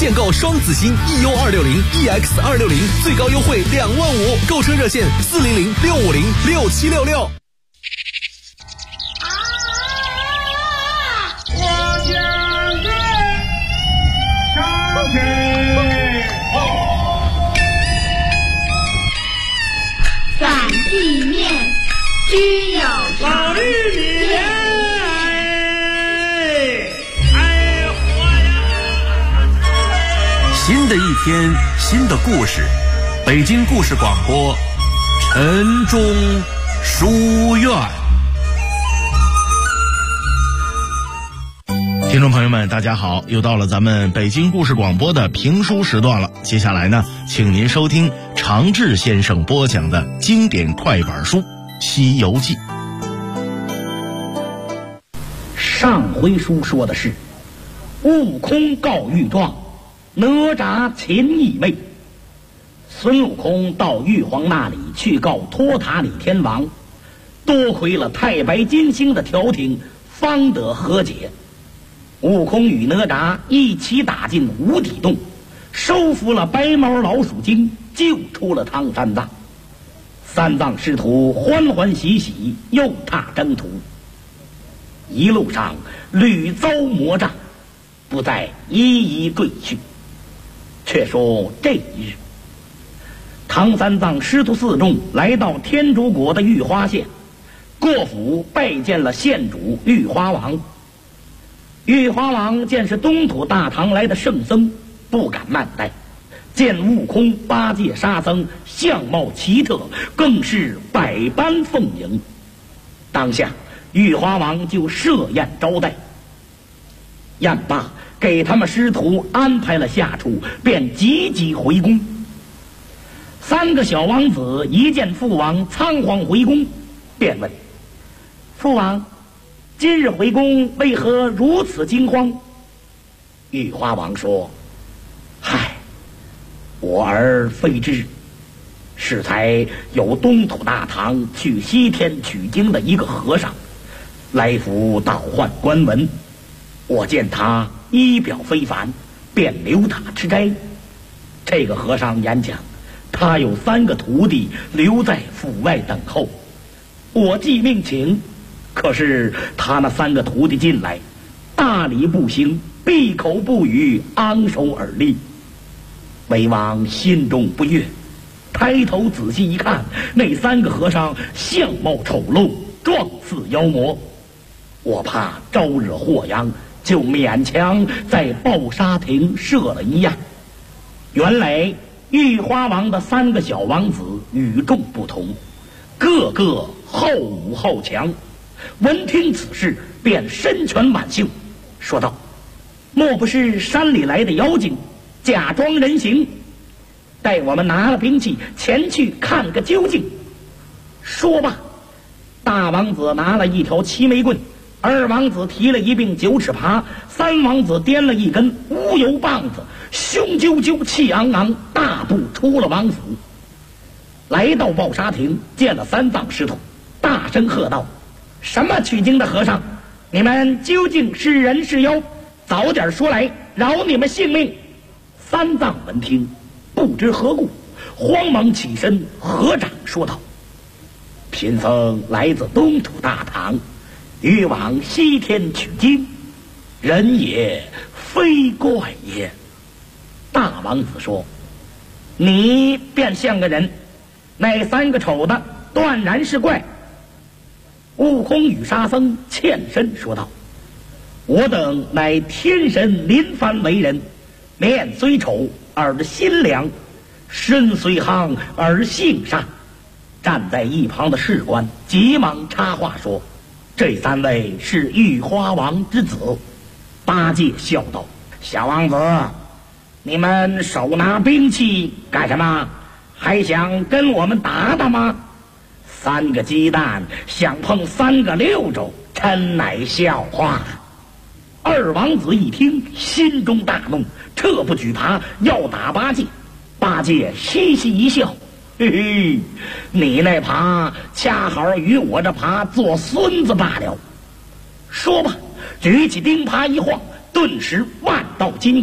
现购双子星 EU260、EX260，最高优惠25000，购车热线400-650-6766。 散地面须有老绿脸， 新的一天，新的故事，北京故事广播，晨钟书院。听众朋友们，大家好，又到了咱们北京故事广播的评书时段了。接下来呢，请您收听常志先生播讲的经典快板书《西游记》。 上回书说的是，悟空告玉状，哪吒擒义妹。孙悟空到玉皇那里去告托塔李天王，多亏了太白金星的调停，方得和解。悟空与哪吒一起打进无底洞，收服了白毛老鼠精，救出了唐三藏。三藏师徒欢欢喜喜又踏征途，一路上屡遭魔障，不再一一赘叙。却说这一日，唐三藏师徒四众来到天竺国的玉花县，过府拜见了县主玉花王。玉花王见是东土大唐来的圣僧，不敢慢待，见悟空八戒沙僧相貌奇特，更是百般奉迎。当下玉花王就设宴招待，宴罢给他们师徒安排了下处，便急急回宫。三个小王子一见父王仓皇回宫，便问父王，今日回宫为何如此惊慌？玉花王说，嗨，我儿非知，是才有东土大唐去西天取经的一个和尚来府倒换官文，我见他仪表非凡，便留他吃斋。这个和尚演讲，他有3个徒弟留在府外等候，我既命请，可是他那3个徒弟进来，大礼不行，闭口不语，昂首而立。为王心中不悦，抬头仔细一看，那3个和尚相貌丑陋，状似妖魔，我怕招惹祸殃，就勉强在抱沙亭设了一宴。原来玉花王的3个小王子与众不同，个个好武好强。闻听此事，便身拳挽袖，说道，莫不是山里来的妖精，假装人形，待我们拿了兵器前去看个究竟。说罢，大王子拿了一条七枚棍，2王子提了一柄9尺耙，3王子掂了一根乌油棒子，雄赳赳气昂昂，大步出了王府。来到抱沙亭，见了3藏师徒，大声喝道，什么取经的和尚，你们究竟是人是妖？早点说来，饶你们性命。3藏闻听，不知何故，慌忙起身合掌说道，贫僧来自东土大唐，欲往西天取经，人也非怪也。大王子说，你便像个人，那3个丑的断然是怪。悟空与沙僧欠身说道，我等乃天神临凡为人，面虽丑而心良，身虽夯而性善。站在一旁的士官急忙插话说，这3位是玉花王之子。八戒笑道，小王子，你们手拿兵器干什么？还想跟我们打打吗？3个鸡蛋想碰3个溜粥，真乃笑话。2王子一听，心中大怒，撤不举耙要打八戒。八戒嘻嘻一笑，嘿嘿，你那耙恰好与我这耙做孙子罢了。说吧，举起钉耙一晃，顿时万道金光，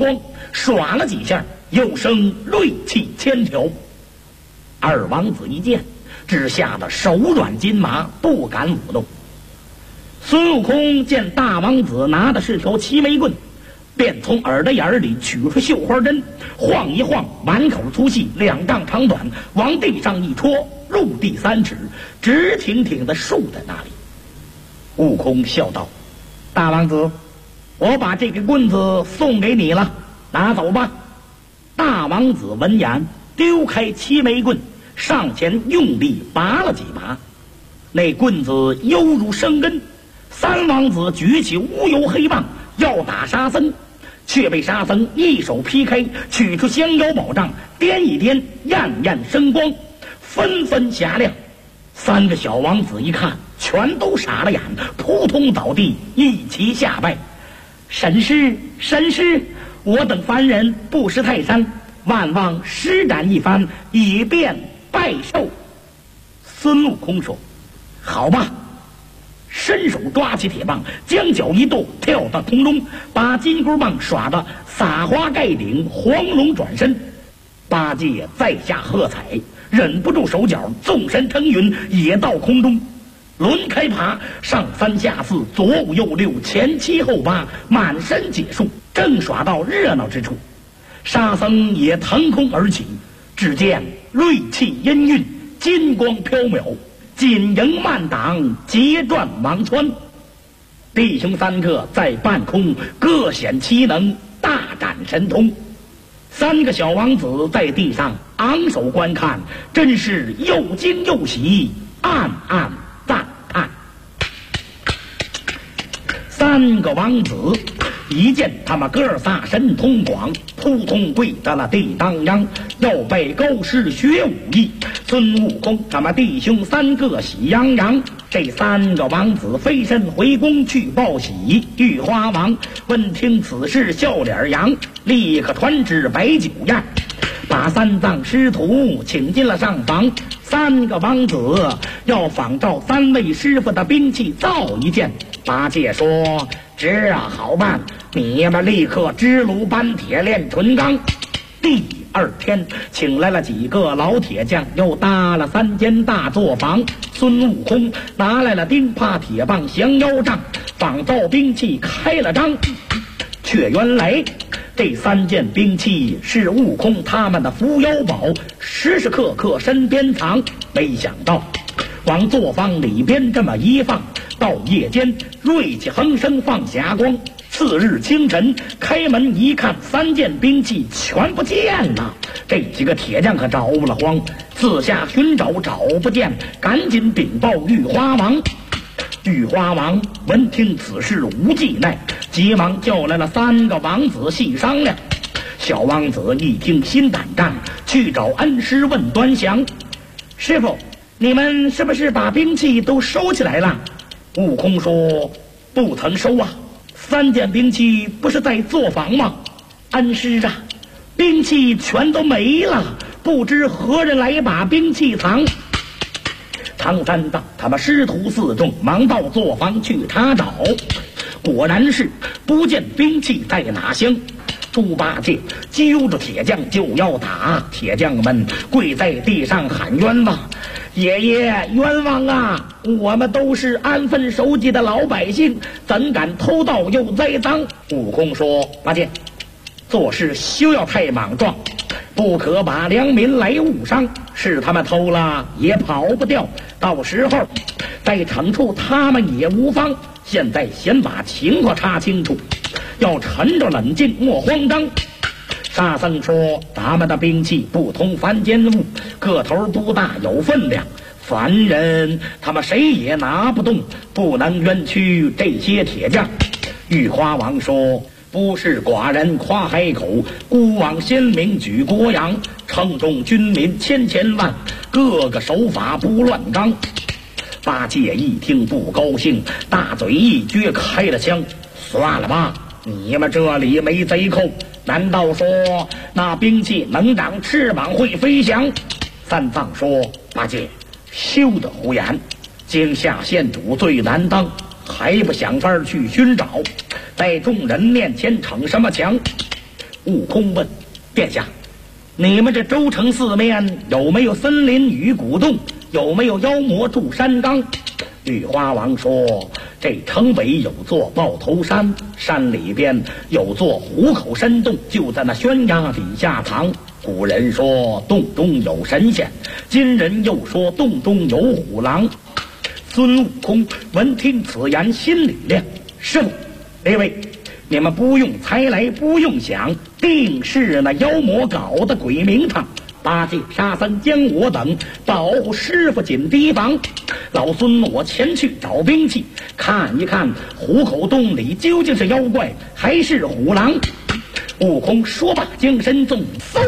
耍了几下，又生锐气千条。二王子一见，只吓得手软筋麻，不敢舞动。孙悟空见大王子拿的是条齐眉棍，便从耳朵眼里取出绣花针，晃一晃，满口粗细，2丈长短，往地上一戳，入地3尺，直挺挺地竖在那里。悟空笑道：大王子，我把这个棍子送给你了，拿走吧。大王子闻言，丢开齐眉棍，上前用力拔了几拔，那棍子犹如生根。三王子举起乌油黑棒要打沙僧，却被沙僧一手劈开，取出降妖宝杖，掂一掂，焰焰生光，纷纷霞亮。3个小王子一看，全都傻了眼，扑通倒地，一齐下拜：神师，神师，我等凡人不识泰山，万望施展一番，以便拜寿。孙悟空说：好吧。伸手抓起铁棒，将脚一跺，跳到空中，把金箍棒耍得撒花盖顶，黄龙转身。八戒在下喝彩，忍不住手脚，纵身腾云，也到空中，轮开爬，上3下4，左5右6，前7后8，满身解数，正耍到热闹之处。沙僧也腾空而起，只见锐气氤氲，金光飘渺，紧迎慢挡，截转王穿。弟兄3个在半空各显其能，大展神通。3个小王子在地上昂首观看，真是又惊又喜，暗暗赞叹。3个王子一见他们哥仨神通广，扑通跪在了地当央，要拜高师学武艺。孙悟空他们弟兄3个喜洋洋。这3个王子飞身回宫去报喜。玉花王闻听此事，笑脸扬，立刻传旨摆酒宴，把3藏师徒请进了上房。3个王子要仿照3位师傅的兵器造一件。八戒说：这好办，你们立刻支炉搬铁炼纯钢。第2天请来了几个老铁匠，又搭了3间大作坊。孙悟空拿来了钉耙、铁棒、降妖杖，仿造兵器开了张。却原来这3件兵器是悟空他们的伏妖宝，时时刻刻身边藏。没想到往作坊里边这么一放，到夜间锐气横生，放霞光。次日清晨开门一看，3件兵器全不见了。这几个铁匠可着了慌，四下寻找找不见，赶紧禀报玉花王。玉花王闻听此事无计奈，急忙叫来了3个王子细商量。小王子一听心胆战，去找恩师问端详。师傅，你们是不是把兵器都收起来了？悟空说：不曾收啊，3件兵器不是在作坊吗？恩师啊，兵器全都没了，不知何人来把兵器藏。唐三藏他们师徒4众忙到作坊去查找，果然是不见兵器在哪厢。猪八戒揪着铁匠就要打，铁匠们跪在地上喊冤枉：爷爷冤枉啊，我们都是安分守己的老百姓，怎敢偷盗又栽赃。悟空说：八戒，做事休要太莽撞，不可把良民来误伤，是他们偷了也跑不掉，到时候再惩处他们也无妨。现在先把情况查清楚，要沉着冷静，莫慌张。沙僧说：咱们的兵器不同凡间物，个头不大，有分量，凡人他们谁也拿不动，不能冤屈这些铁匠。玉花王说：不是寡人夸海口，孤往先民举国阳，城中军民千千万，个个守法不乱纲。八戒一听不高兴，大嘴一撅，开了枪。算了吧，你们这里没贼寇，难道说那兵器能长翅膀会飞翔？三藏说：八戒，休得胡言，惊吓县主最难当，还不想法去寻找，在众人面前逞什么强？ 悟空问：殿下，你们这州城四面有没有森林与古洞？有没有妖魔住山岗？玉花王说：这城北有座豹头山，山里边有座虎口深洞，就在那悬崖底下藏。古人说洞中有神仙，今人又说洞中有虎狼。孙悟空闻听此言，心里亮。师傅，列位，你们不用猜来，不用想，定是那妖魔搞的鬼名堂。八戒、沙僧将我等保护师傅紧提防。老孙我前去找兵器，看一看虎口洞里究竟是妖怪还是虎狼。悟空说罢，将身纵，嗖，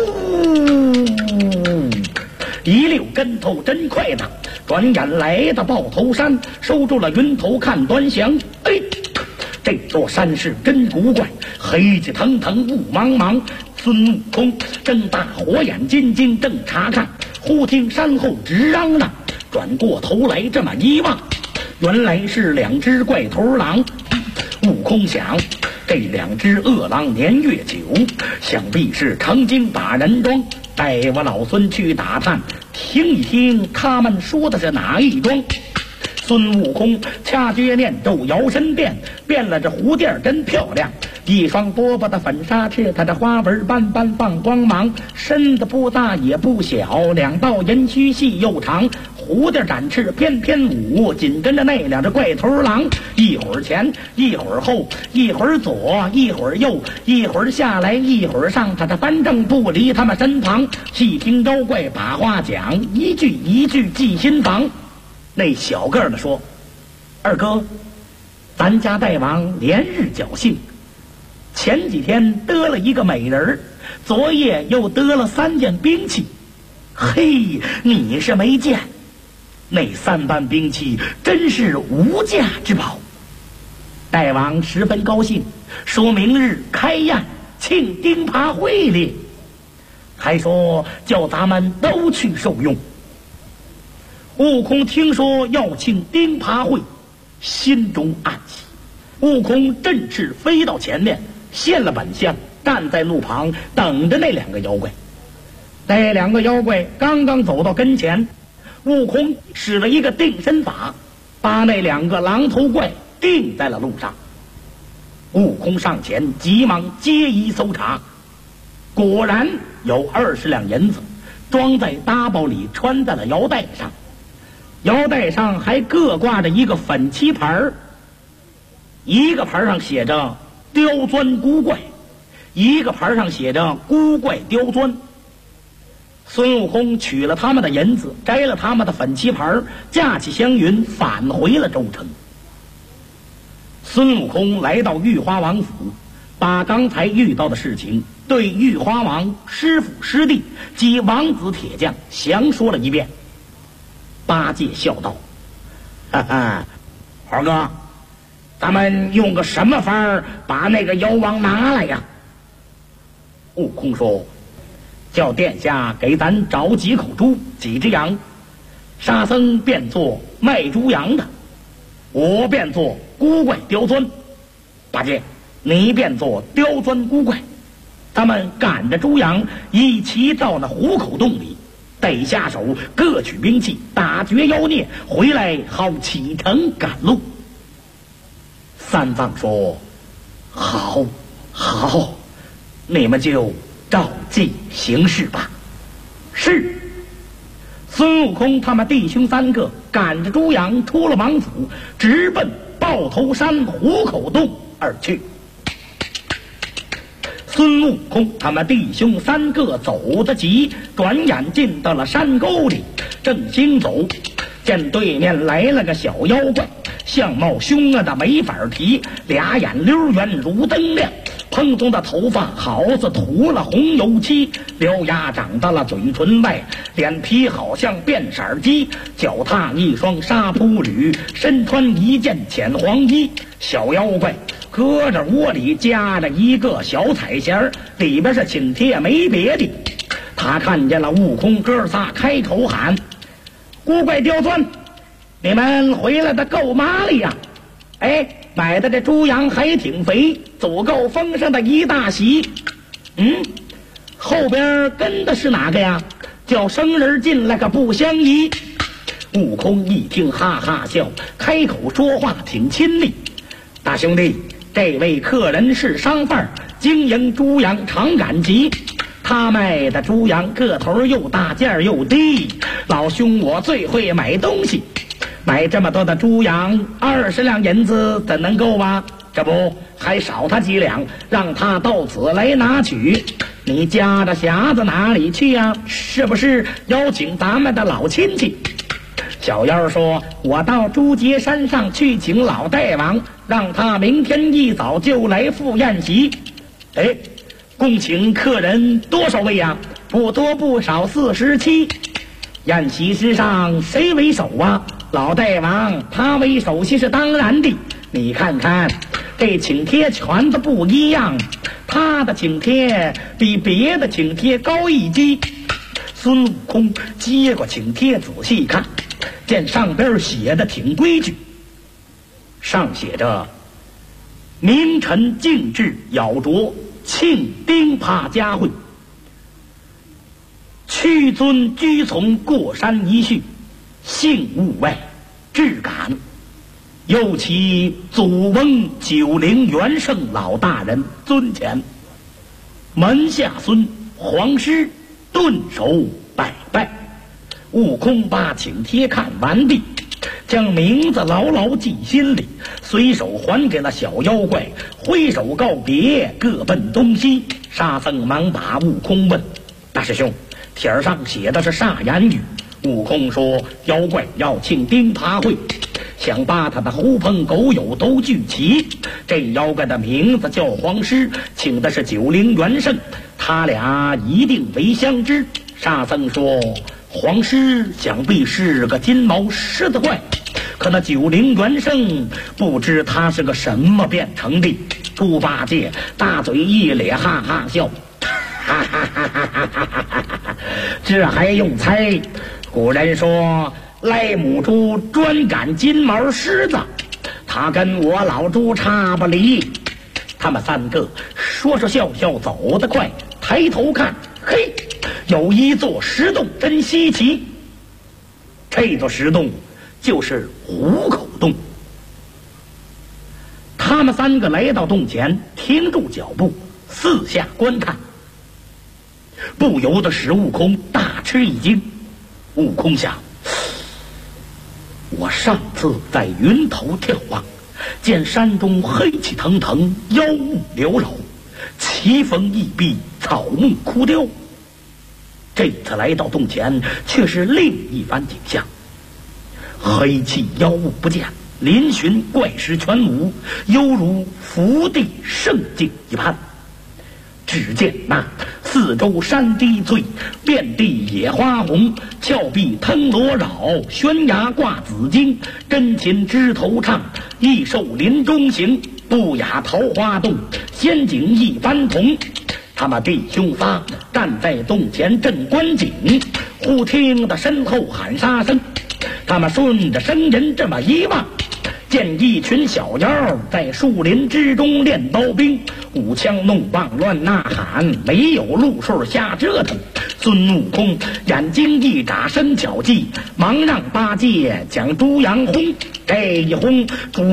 一溜跟头真快的，转眼来到豹头山，收住了云头看端详。哎，这座山是真古怪，黑气腾腾，雾茫茫。孙悟空睁大火眼金睛正查看，忽听山后直嚷嚷，转过头来这么一望，原来是两只怪头狼。悟空想，这两只恶狼年月久，想必是成精打人桩。带我老孙去打探，听一听他们说的是哪一桩。孙悟空掐诀念咒，摇身变了这蝴蝶真漂亮，一双波波的粉纱翅，它这花纹斑斑放光芒，身子不大也不小，两道银须细又长，蝴蝶展翅翩翩舞，紧跟着那两只怪头狼，一会儿前一会儿后，一会儿左一会儿右，一会儿下来一会儿上，他这反正不离他们身旁。细听妖怪把话讲，一句一句记心房。那小个的说：二哥，咱家大王连日侥幸，前几天得了一个美人，昨夜又得了3件兵器。嘿，你是没见，那3般兵器真是无价之宝。大王十分高兴，说明日开宴庆钉耙会哩，还说叫咱们都去受用。悟空听说要庆钉耙会，心中暗喜。悟空振翅飞到前面，现了本相，站在路旁等着那2个妖怪。那2个妖怪刚刚走到跟前，悟空使了一个定身法，把那2个狼头怪定在了路上。悟空上前急忙接衣搜查，果然有20两银子装在搭包里，穿在了腰带上。腰带上还各挂着一个粉漆牌，一个牌上写着刁钻孤怪，一个牌上写着孤怪刁钻。孙悟空取了他们的银子，摘了他们的粉漆牌，驾起祥云返回了州城。孙悟空来到玉花王府，把刚才遇到的事情对玉花王师傅师弟及王子铁匠详说了一遍。八戒笑道：哈哈，二哥，咱们用个什么法儿把那个妖王拿来呀？悟空说：叫殿下给咱找几口猪，几只羊，沙僧变做卖猪羊的，我变做孤怪刁钻，八戒你变做刁钻孤怪，咱们赶着猪羊一齐到那虎口洞里，得下手，各取兵器，打绝妖孽，回来好启程赶路。三藏说：好，好，你们就照计行事吧。是。孙悟空他们弟兄3个赶着猪羊出了王府，直奔豹头山虎口洞而去。孙悟空他们弟兄3个走得急，转眼进到了山沟里，正行走，见对面来了个小妖怪，相貌凶恶的没法提，2眼溜圆如灯亮，蓬松的头发好似涂了红油漆，獠牙长到了嘴唇外，脸皮好像变色鸡，脚踏一双纱铺履，身穿一件浅黄衣。小妖怪搁着窝里夹着一个小彩弦，里边是请帖没别的。他看见了悟空哥仨，开口喊：孤怪刁钻，你们回来的够麻利呀！哎，买的这猪羊还挺肥，足够丰盛的一大席。 后边跟的是哪个呀？叫生人进来个不相宜。悟空一听哈哈笑，开口说话挺亲昵。大兄弟，这位客人是商贩，经营猪羊常赶集，他卖的猪羊个头又大，价又低。老兄我最会买东西，买这么多的猪羊，20两银子怎能够啊？这不还少他几两，让他到此来拿取。你家的匣子哪里去呀？是不是邀请咱们的老亲戚？小妖说，我到朱节山上去请老大王，让他明天一早就来赴宴席。共请客人多少位呀？不多不少47。宴席之上谁为首啊？老大王他为首席是当然的。你看看这请帖全都不一样，他的请帖比别的请帖高一级。孙悟空接过请帖仔细看，见上边写的挺规矩，上写着明晨敬至咬啄庆丁耙佳会，屈尊居从过山一叙，幸勿外至感。又其祖翁90元圣老大人尊前，门下孙黄师顿首拜拜。悟空把请帖看完毕，将名字牢牢记心里，随手还给了小妖怪，挥手告别，各奔东西。沙僧忙把悟空问：大师兄，帖上写的是啥言语？悟空说，妖怪要庆丁耙会，想把他的狐朋狗友都聚齐。这妖怪的名字叫黄师，请的是90元圣，他俩一定为相知。沙僧说，黄师想必是个金毛狮子怪，可那90元圣不知他是个什么变成的。猪八戒大嘴一咧，哈哈笑，哈哈哈哈哈哈！这还用猜？古人说，赖母猪专赶金毛狮子，他跟我老猪差不离。他们3个说说笑笑走得快，抬头看，嘿，有一座石洞，真稀奇。这座石洞就是虎口洞。他们3个来到洞前，停住脚步，四下观看，不由得使悟空大吃一惊。悟空想，我上次在云头眺望，见山中黑气腾腾，妖物缭绕，奇峰异壁，草木枯凋。这次来到洞前，却是另一番景象，黑气妖物不见，嶙峋怪石全无，犹如福地圣境一般。只见那四周山低翠，遍地野花红，峭壁腾罗绕，悬崖挂紫荆，真琴枝头唱，异兽林中行，不雅桃花洞，仙境一般同。他们弟兄仨站在洞前正观景，忽听得身后喊杀声。他们顺着声音这么一望，见一群小妖在树林之中练刀兵，舞枪弄棒乱呐喊，没有路数瞎折腾。孙悟空眼睛一眨生巧计，忙让八戒将猪羊轰，这一轰猪